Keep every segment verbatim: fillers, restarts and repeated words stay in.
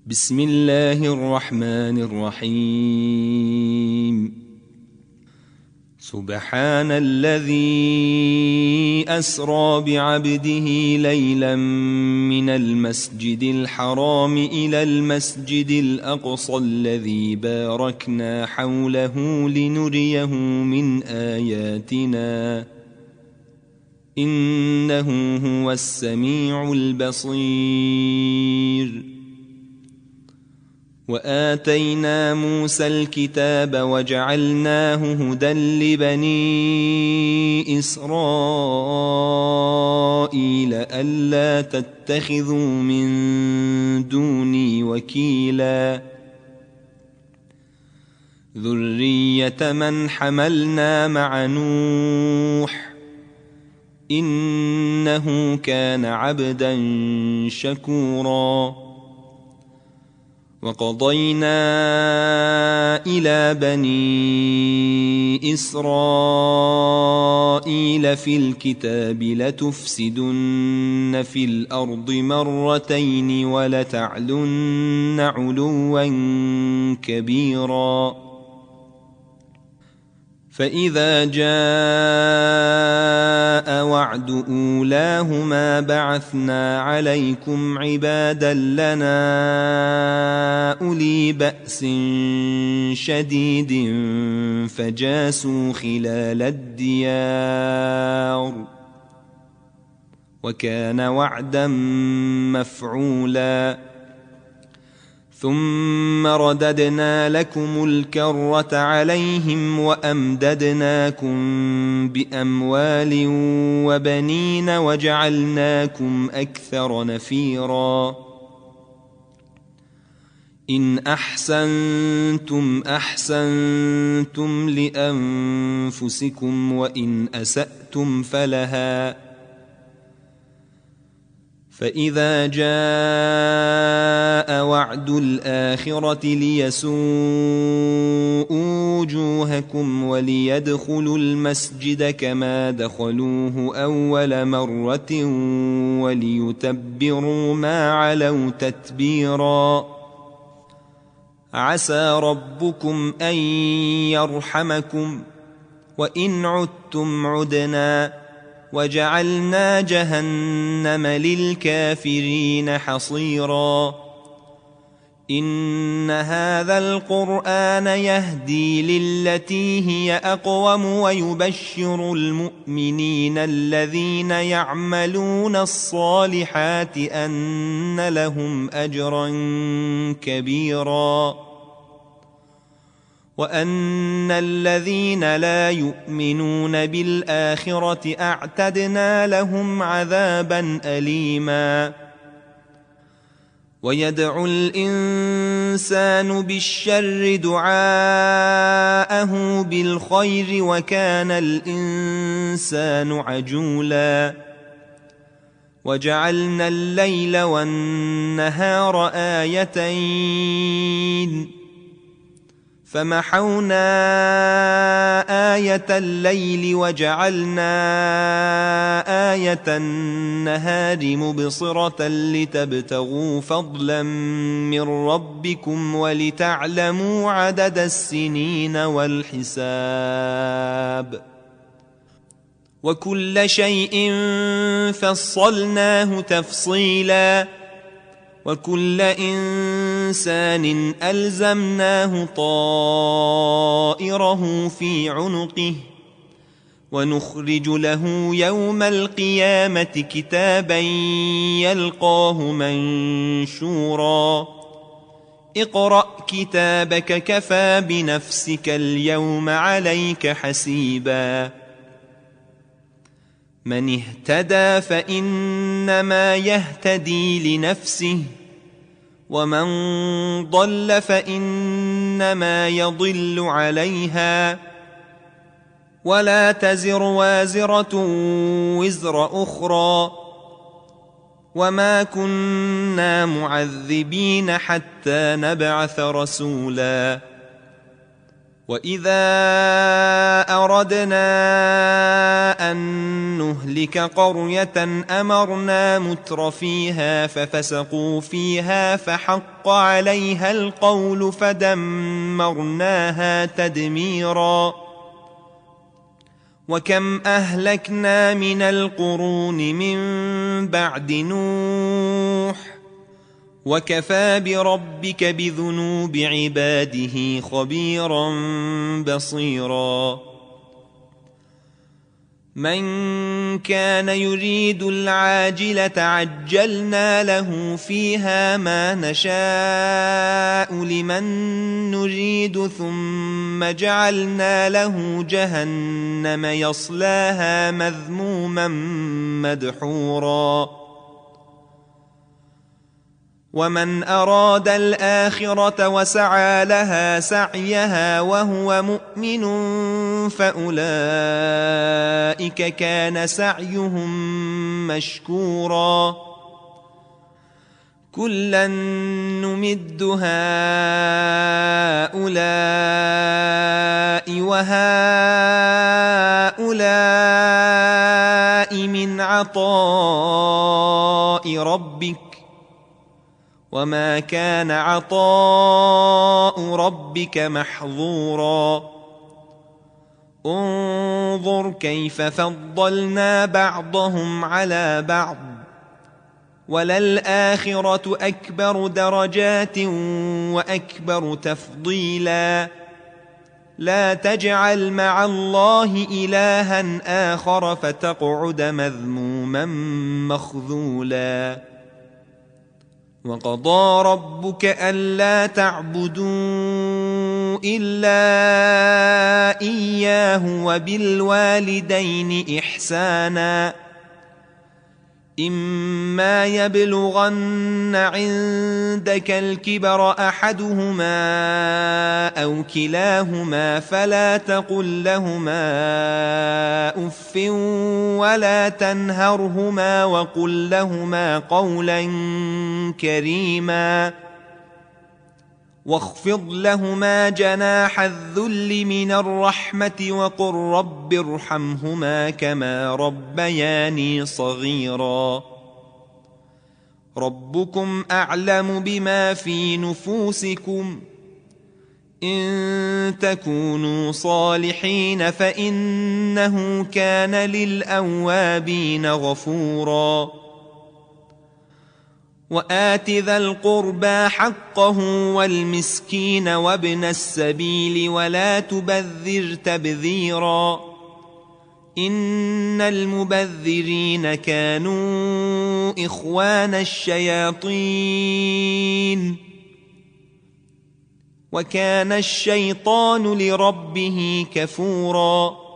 بسم الله الرحمن الرحيم. سبحان الذي أسرى بعبده ليلا من المسجد الحرام إلى المسجد الأقصى الذي باركنا حوله لنريه من آياتنا إنه هو السميع البصير. وآتينا موسى الكتاب وجعلناه هدى لبني إسرائيل ألا تتخذوا من دوني وكيلا ذرية من حملنا مع نوح إنه كان عبدا شكورا. وقضينا إلى بني إسرائيل في الكتاب لتفسدن في الأرض مرتين ولتعلن علوا كبيرا. فإذا جاء وعد أولاهما بعثنا عليكم عبادا لنا أولي بأس شديد فجاسوا خلال الديار وكان وعدا مفعولا. ثم رددنا لكم الكرة عليهم وأمددناكم بأموال وبنين وجعلناكم أكثر نفيرا. إن أحسنتم أحسنتم لأنفسكم وإن أسأتم فلها. فإذا جاء وعد الآخرة ليسوءوا وجوهكم وليدخلوا المسجد كما دخلوه أول مرة وليتبروا ما علوا تتبيرا. عسى ربكم أن يرحمكم وإن عدتم عدنا وجعلنا جهنم للكافرين حصيرا. إن هذا القرآن يهدي للتي هي أقوم ويبشر المؤمنين الذين يعملون الصالحات أن لهم أجرا كبيرا وأن الذين لا يؤمنون بالآخرة أعتدنا لهم عذابا أليما. ويدعو الإنسان بالشر دعاءه بالخير وكان الإنسان عجولا. وجعلنا الليل والنهار آيتين فمحونا آية الليل وجعلنا آية النهار مبصرة لتبتغوا فضلا من ربكم ولتعلموا عدد السنين والحساب. وكل شيء فصلناه تفصيلا. وكل إنسان ألزمناه طائره في عنقه ونخرج له يوم القيامة كتابا يلقاه منشورا. اقرأ كتابك كفى بنفسك اليوم عليك حسيبا. من اهتدى فإنما يهتدي لنفسه ومن ضل فإنما يضل عليها ولا تزر وازرة وزر أخرى وما كنا معذبين حتى نبعث رسولا. وإذا أردنا أن نهلك قرية أمرنا متر فيها ففسقوا فيها فحق عليها القول فدمرناها تدميرا وكم أهلكنا من القرون من بعد نوح وكفى بربك بذنوب عباده خبيرا بصيرا من كان يريد العاجلة عجلنا له فيها ما نشاء لمن نريد ثم جعلنا له جهنم يصلاها مذموما مدحورا ومن أراد الآخرة وسعى لها سعيها وهو مؤمن فأولئك كان سعيهم مشكورا كلا نمد هؤلاء وهؤلاء من عطاء ربك وما كان عطاء ربك محظورا انظر كيف فضلنا بعضهم على بعض وللآخرة أكبر درجات وأكبر تفضيلا لا تجعل مع الله إلها آخر فتقعد مذموما مخذولا وقضى ربك ألا تعبدوا إلا إياه وبالوالدين إحسانا إما يبلغن عندك الكبر أحدهما أو كلاهما فلا تقل لهما أف ولا تنهرهما وقل لهما قولا كريما واخفض لهما جناح الذل من الرحمة وقل رب ارحمهما كما ربياني صغيرا ربكم أعلم بما في نفوسكم إن تكونوا صالحين فإنه كان للأوابين غفورا وآت ذا القربى حقه والمسكين وابن السبيل ولا تبذر تبذيرا إن المبذرين كانوا إخوان الشياطين وكان الشيطان لربه كفورا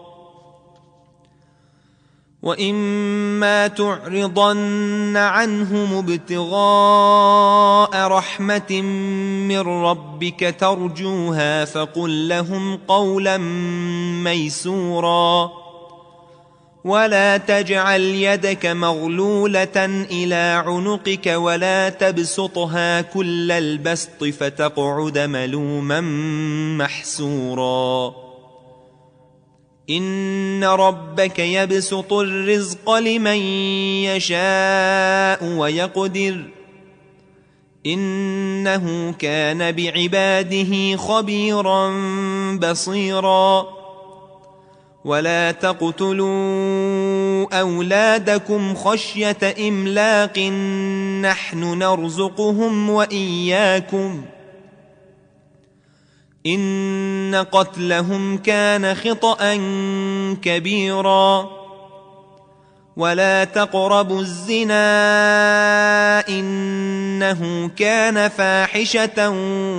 وإما تعرضن عنهم ابتغاء رحمة من ربك ترجوها فقل لهم قولا ميسورا ولا تجعل يدك مغلولة إلى عنقك ولا تبسطها كل البسط فتقعد ملوما محسورا إن ربك يبسط الرزق لمن يشاء ويقدر إنه كان بعباده خبيرا بصيرا ولا تقتلوا أولادكم خشية إملاق نحن نرزقهم وإياكم إن قتلهم كان خطأ كبيرا ولا تقربوا الزنا إنه كان فاحشة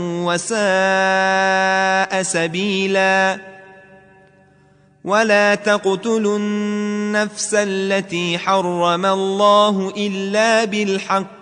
وساء سبيلا ولا تقتلوا النفس التي حرم الله إلا بالحق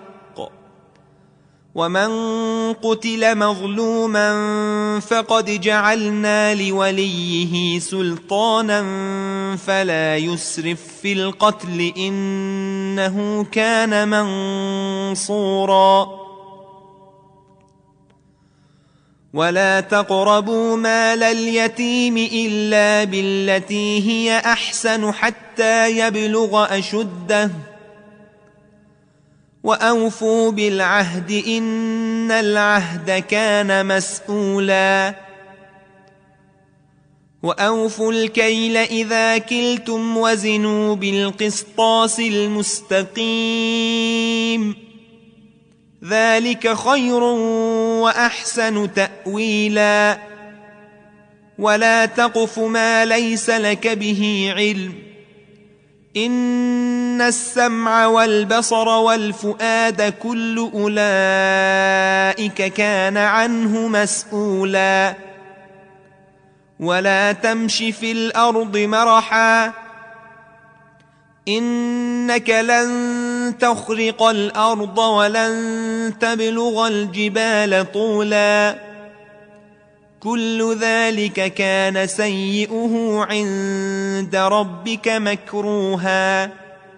ومن قتل مظلوما فقد جعلنا لوليه سلطانا فلا يسرف في القتل إنه كان منصورا ولا تقربوا مال اليتيم إلا بالتي هي أحسن حتى يبلغ أشده وأوفوا بالعهد إن العهد كان مسؤولا وأوفوا الكيل إذا كلتم وزنوا بالقسطاس المستقيم ذلك خير وأحسن تأويلا ولا تقف ما ليس لك به علم إن السمع والبصر والفؤاد كل أولئك كان عنه مسؤولا ولا تمش في الأرض مرحا إنك لن تخرق الأرض ولن تبلغ الجبال طولا كل ذلك كان سيئه عند ربك مكروها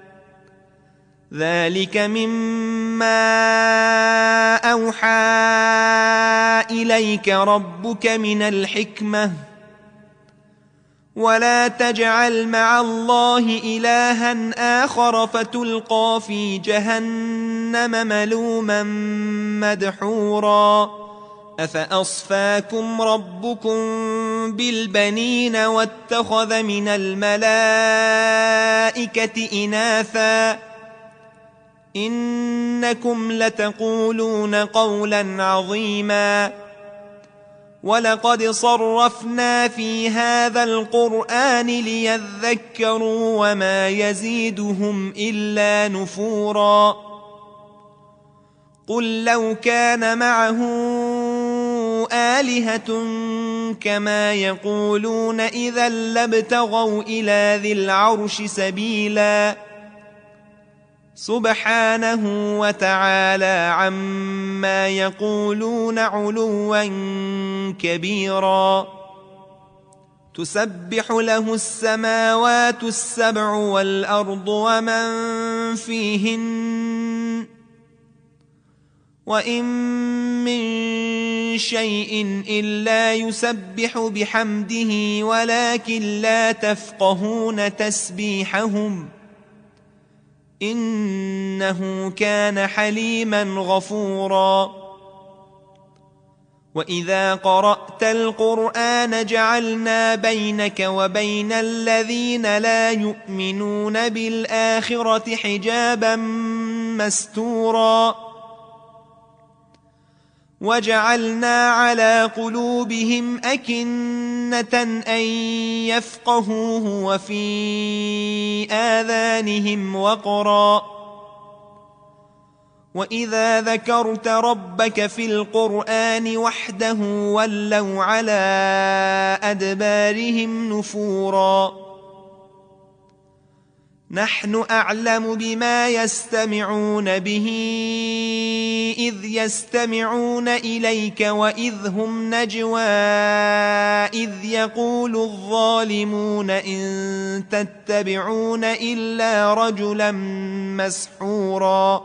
ذلك مما أوحى إليك ربك من الحكمة ولا تجعل مع الله إلها آخر فتلقى في جهنم ملوما مدحورا أفأصفاكم ربكم بالبنين واتخذ من الملائكة إناثا إنكم لتقولون قولا عظيما ولقد صرفنا في هذا القرآن ليذكروا وما يزيدهم إلا نفورا قل لو كان معه آلهة كما يقولون إذا لابتغوا إلى ذي العرش سبيلا سبحانه وتعالى عما يقولون علوا كبيرا تسبح له السماوات السبع والأرض ومن فيهن وإن من شيء إلا يسبح بحمده ولكن لا تفقهون تسبيحهم إنه كان حليما غفورا وإذا قرأت القرآن جعلنا بينك وبين الذين لا يؤمنون بالآخرة حجابا مستورا وجعلنا على قلوبهم أكنة أن يفقهوه وفي آذانهم وقرا وإذا ذكرت ربك في القرآن وحده ولوا على أدبارهم نفورا نحن أعلم بما يستمعون به إذ يستمعون إليك وإذ هم نجوى إذ يقول الظالمون إن تتبعون إلا رجلا مسحورا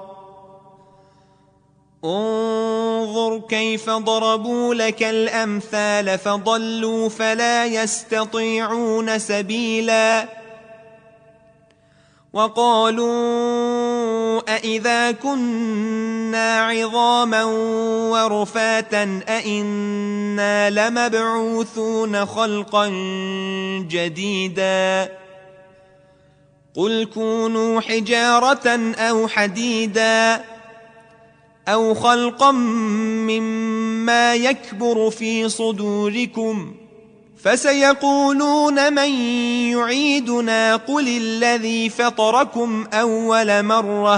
انظر كيف ضربوا لك الأمثال فضلوا فلا يستطيعون سبيلا وقالوا أإذا كنا عظاما ورفاتا أإنا لمبعوثون خلقا جديدا قل كونوا حجارة أو حديدا أو خلقا مما يكبر في صدوركم فسيقولون من يعيدنا قل الذي فطركم أول مرة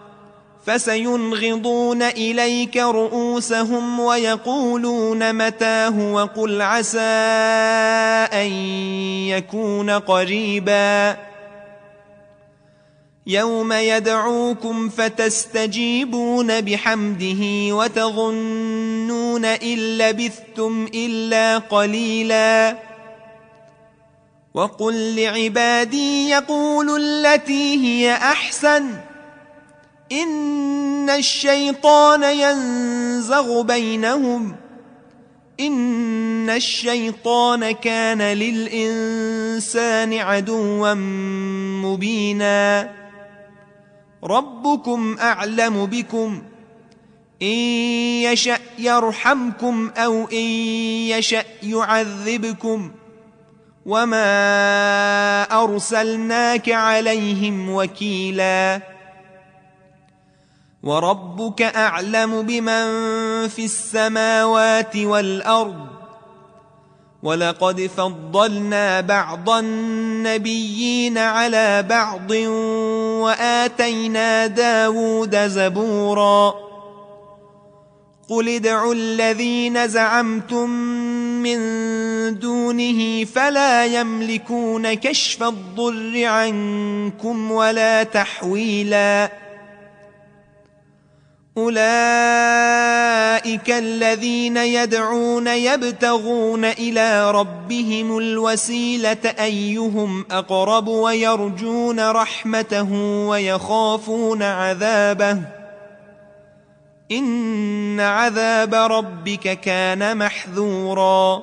فسينغضون إليك رؤوسهم ويقولون متاه وقل عسى أن يكون قريبا يوم يدعوكم فتستجيبون بحمده وتظنون إن لبثتم إلا قليلا وقل لعبادي يقولوا التي هي أحسن إن الشيطان ينزغ بينهم إن الشيطان كان للإنسان عدوا مبينا ربكم أعلم بكم إن يشأ يرحمكم أو إن يشأ يعذبكم وما أرسلناك عليهم وكيلا وربك أعلم بمن في السماوات والأرض ولقد فضلنا بعض النبيين على بعض وآتينا داود زبورا قل ادعوا الذين زعمتم من دونه فلا يملكون كشف الضر عنكم ولا تحويلا أولئك الذين يدعون يبتغون إلى ربهم الوسيلة أيهم أقرب ويرجون رحمته ويخافون عذابه إن عذاب ربك كان محذورا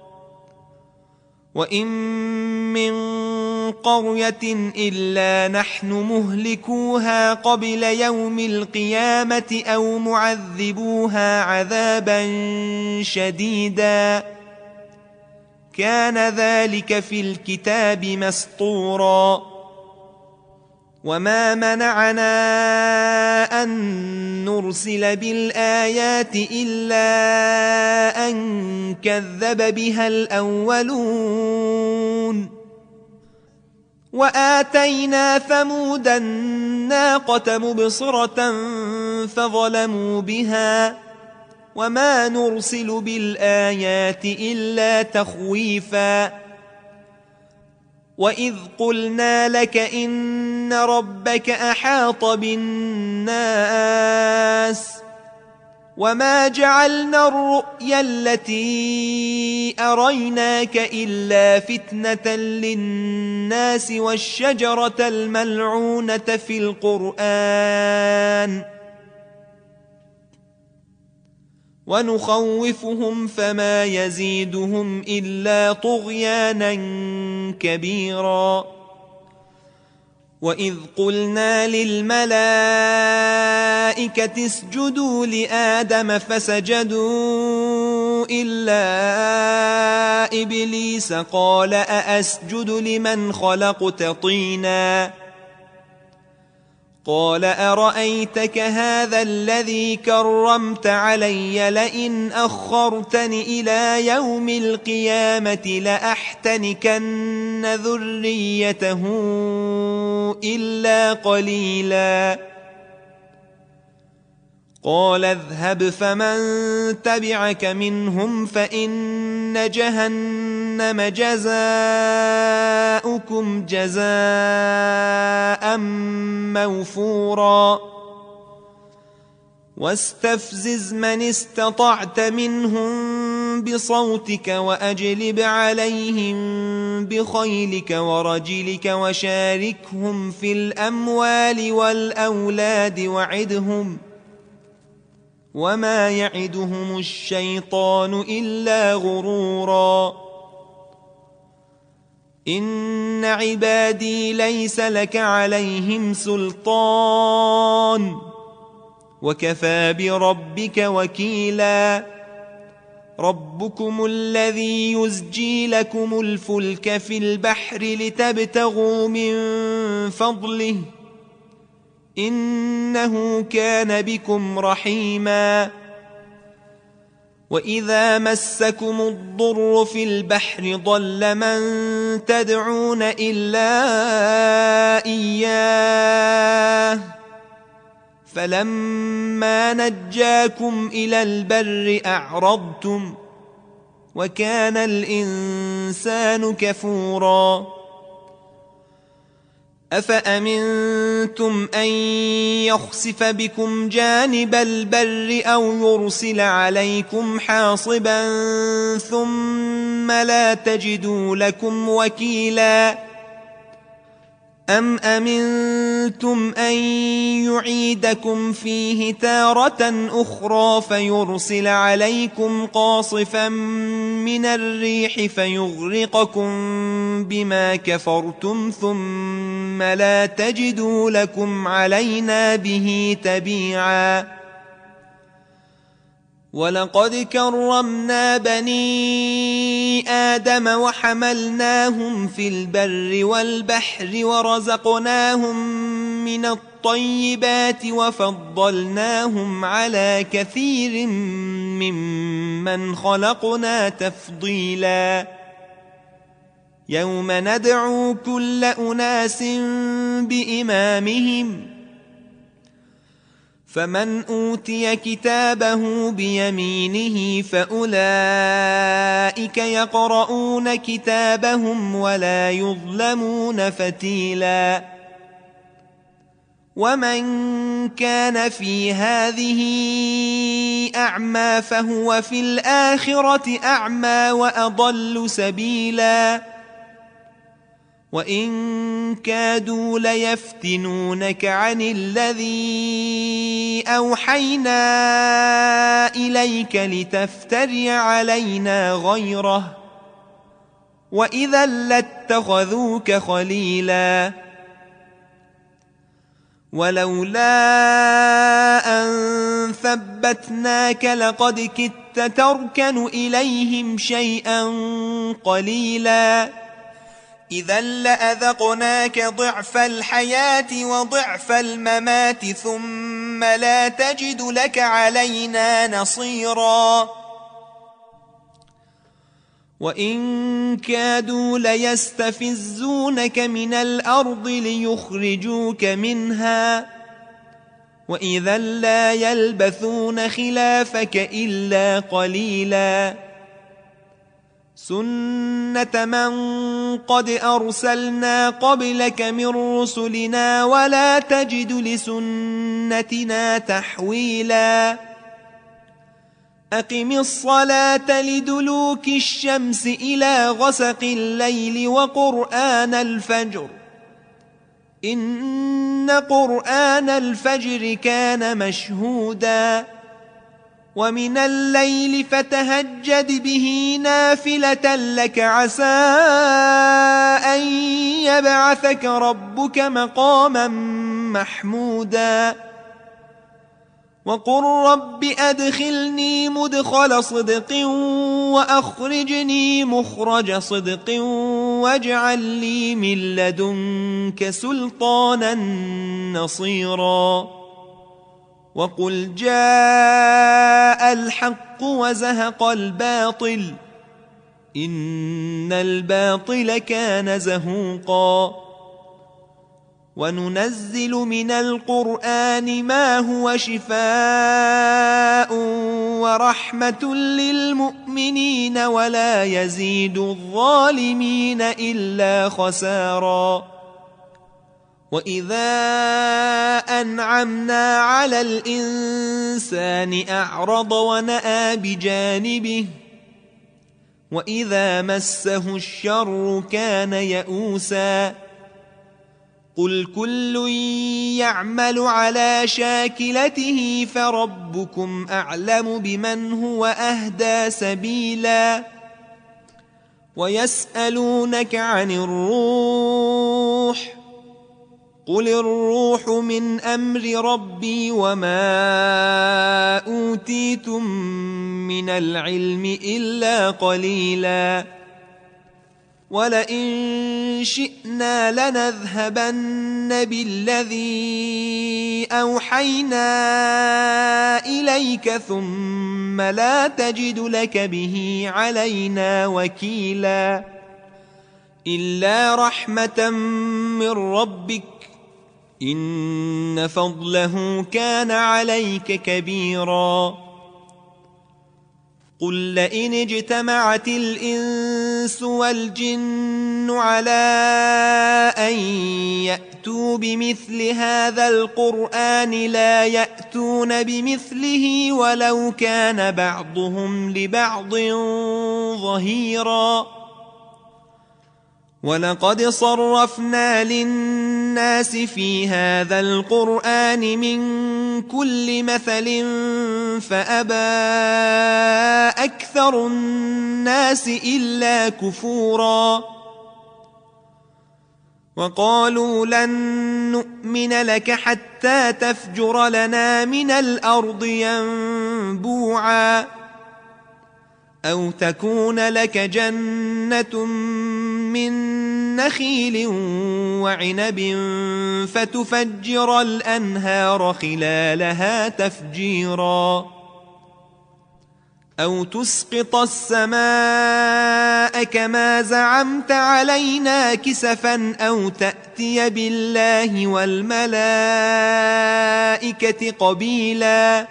وإن من قرية إلا نحن مهلكوها قبل يوم القيامة أو معذبوها عذابا شديدا كان ذلك في الكتاب مسطورا وما منعنا أن نرسل بالآيات إلا أن كذب بها الأولون وآتينا ثمود الناقة مبصرة فظلموا بها وما نرسل بالآيات إلا تخويفا وإذ قلنا لك إن ربك أحاط بالناس وما جعلنا الرؤيا التي أريناك إلا فتنة للناس والشجرة الملعونة في القرآن ونخوفهم فما يزيدهم إلا طغيانا كبيرا وإذ قلنا للملائكة اسجدوا لآدم فسجدوا إلا إبليس قال أأسجد لمن خلقت طينا قال أرأيتك هذا الذي كرمت علي لئن أخرتني إلى يوم القيامة لأحتنكن ذريته إلا قليلا قال اذهب فمن تبعك منهم فإن جهنم جزاؤكم جزاء موفورا واستفزز من استطعت منهم بصوتك وأجلب عليهم بخيلك ورجلك وشاركهم في الأموال والأولاد وعدهم وما يعدهم الشيطان إلا غرورا إن عبادي ليس لك عليهم سلطان وكفى بربك وكيلا ربكم الذي يزجي لكم الفلك في البحر لتبتغوا من فضله إنه كان بكم رحيما وإذا مسكم الضر في البحر ضل من تدعون إلا إياه فلما نجاكم إلى البر أعرضتم وكان الإنسان كفورا أفأمنتم أن يخسف بكم جانب البر أو يرسل عليكم حاصبا ثم لا تجدوا لكم وكيلا أم أمنتم أن يعيدكم فيه تارة أخرى فيرسل عليكم قاصفا من الريح فيغرقكم بما كفرتم ثم لا تجدوا لكم علينا به تبيعا ولقد كرمنا بني آدم وحملناهم في البر والبحر ورزقناهم من الطيبات وفضلناهم على كثير ممن خلقنا تفضيلا يوم ندعو كل أناس بإمامهم فمن أوتي كتابه بيمينه فأولئك يقرؤون كتابهم ولا يظلمون فتيلا ومن كان في هذه أعمى فهو في الآخرة أعمى وأضل سبيلا وإن كادوا ليفتنونك عن الذي أوحينا إليك لتفتري علينا غيره وإذا لاتخذوك خليلا ولولا أن ثبتناك لقد كدت تركن إليهم شيئا قليلا إذا لأذقناك ضعف الحياة وضعف الممات ثم لا تجد لك علينا نصيرا وإن كادوا ليستفزونك من الأرض ليخرجوك منها وإذا لا يلبثون خلافك إلا قليلا سنة من قد أرسلنا قبلك من رسلنا ولا تجد لسنتنا تحويلا أقم الصلاة لدلوك الشمس إلى غسق الليل وقرآن الفجر إن قرآن الفجر كان مشهودا ومن الليل فتهجد به نافلة لك عسى أن يبعثك ربك مقاما محمودا وقل رب أدخلني مدخل صدق وأخرجني مخرج صدق واجعل لي من لدنك سلطانا نصيرا وقل جاء الحق وزهق الباطل إن الباطل كان زهوقا وننزل من القرآن ما هو شفاء ورحمة للمؤمنين ولا يزيد الظالمين إلا خسارا وإذا أنعمنا على الإنسان أعرض ونأى بجانبه وإذا مسه الشر كان يئوسا قل كل يعمل على شاكلته فربكم أعلم بمن هو أهدى سبيلا ويسألونك عن الروح قل الروح من أمر ربي وما أوتيتم من العلم إلا قليلا ولئن شئنا لنذهبن بالذي أوحينا إليك ثم لا تجد لك به علينا وكيلا إلا رحمة من ربك إن فضله كان عليك كبيرا قل لئن اجتمعت الإنس والجن على أن يأتوا بمثل هذا القرآن لا يأتون بمثله ولو كان بعضهم لبعض ظهيرا ولقد صرفنا للناس في هذا القرآن من كل مثل فأبى أكثر الناس إلا كفورا وقالوا لن نؤمن لك حتى تفجر لنا من الأرض ينبوعا أو تكون لك جنة من نخيل وعنب فتفجر الأنهار خلالها تفجيرا أو تسقط السماء كما زعمت علينا كسفا أو تأتي بالله والملائكة قبيلا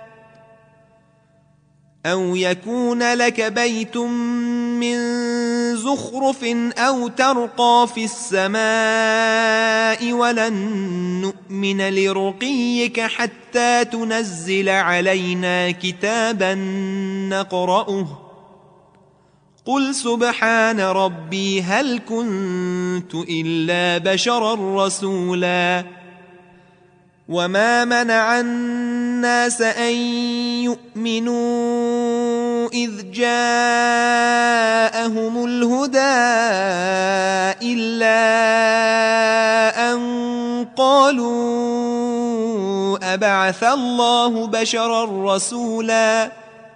أو يكون لك بيت من زخرف أو ترقى في السماء ولن نؤمن لرقيك حتى تنزل علينا كتابا نقرأه قل سبحان ربي هل كنت إلا بشرا رسولا وما منع الناس أن يؤمنوا إذ جاءهم الهدى إلا أن قالوا أبعث الله بشرا رسولا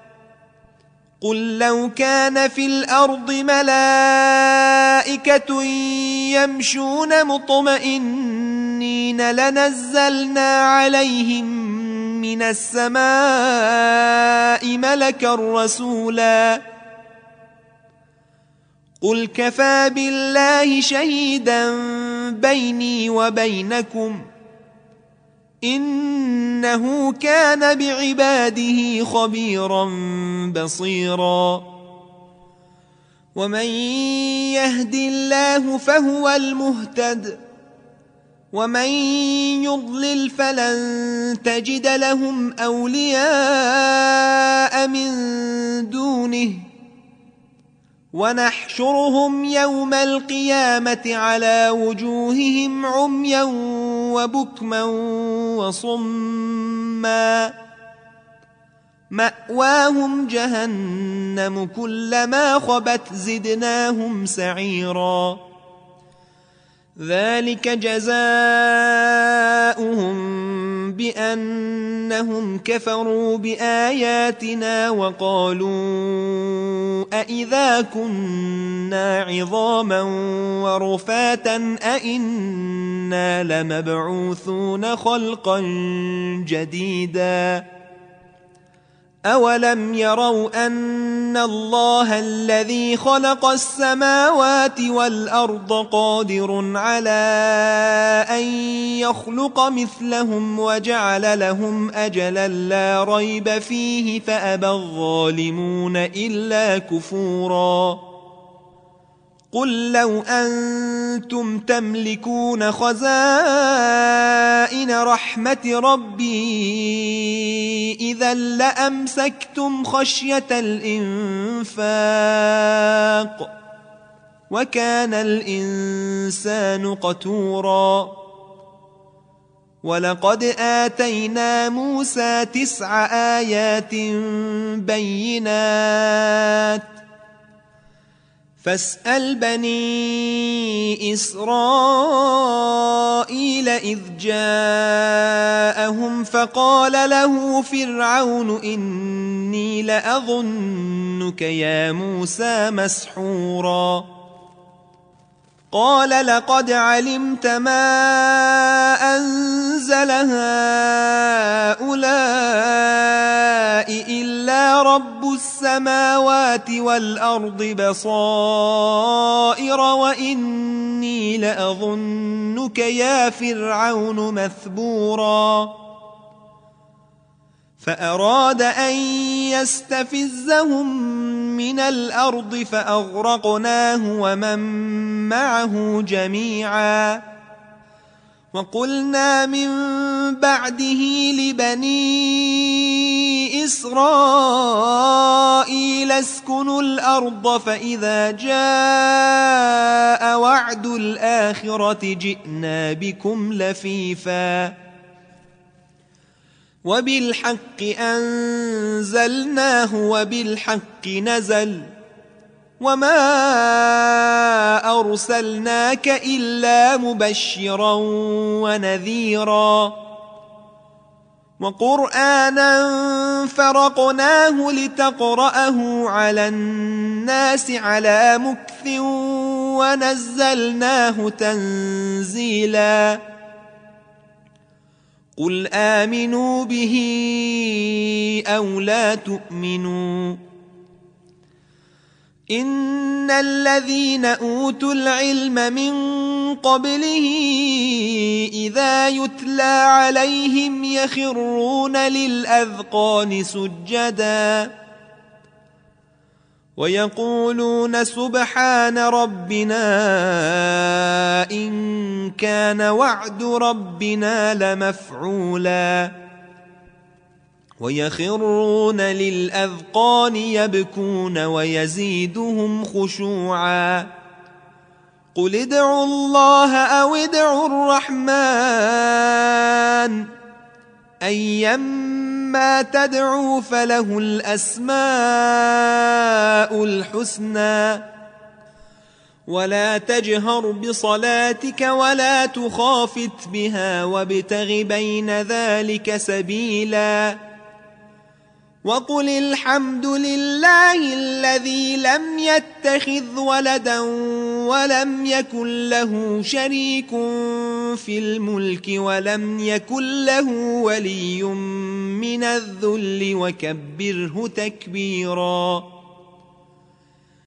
قل لو كان في الأرض ملائكة يمشون مطمئنين لنزلنا عليهم من السماء ملكا رسولا قل كفى بالله شهيدا بيني وبينكم إنه كان بعباده خبيرا بصيرا ومن يهد الله فهو المهتد ومن يضلل فلن تجد لهم أولياء من دونه ونحشرهم يوم القيامة على وجوههم عميا وبكما وصما مأواهم جهنم كلما خبت زدناهم سعيرا ذلك جزاؤهم بأنهم كفروا بآياتنا وقالوا أإذا كنا عظاما ورفاتا أإنا لمبعوثون خلقا جديدا أولم يروا أن الله الذي خلق السماوات والأرض قادر على أن يخلق مثلهم وجعل لهم أجلا لا ريب فيه فأبى الظالمون إلا كفورا قل لو أنتم تملكون خزائن رحمة ربي إذا لأمسكتم خشية الإنفاق وكان الإنسان قتورا ولقد آتينا موسى تسع آيات بينات فاسأل بني إسرائيل إذ جاءهم فقال له فرعون إني لأظنك يا موسى مسحورا قال لقد علمت ما أنزل هؤلاء إلا رب السماوات والأرض بصائر وإني لأظنك يا فرعون مثبورا فأراد أن يستفزهم من الأرض فأغرقناه ومن معه جميعا وقلنا من بعده لبني إسرائيل وقيل اسكنوا الأرض فإذا جاء وعد الآخرة جئنا بكم لفيفا وبالحق أنزلناه وبالحق نزل وما أرسلناك إلا مبشرا ونذيرا وقرآنا فرقناه لتقرأه على الناس على مكث ونزلناه تنزيلا قل آمنوا به أو لا تؤمنوا إن الذين أوتوا العلم من قبله إذا يتلى عليهم يخرون للأذقان سجدا ويقولون سبحان ربنا إن كان وعد ربنا لمفعولا ويخرون للأذقان يبكون ويزيدهم خشوعا قل ادعوا الله أو ادعوا الرحمن أيما تدعوا فله الأسماء الحسنى ولا تجهر بصلاتك ولا تخافت بها وابتغ بين ذلك سبيلا وقل الحمد لله الذي لم يتخذ ولدا ولم يكن له شريك في الملك ولم يكن له ولي من الذل وكبره تكبيرا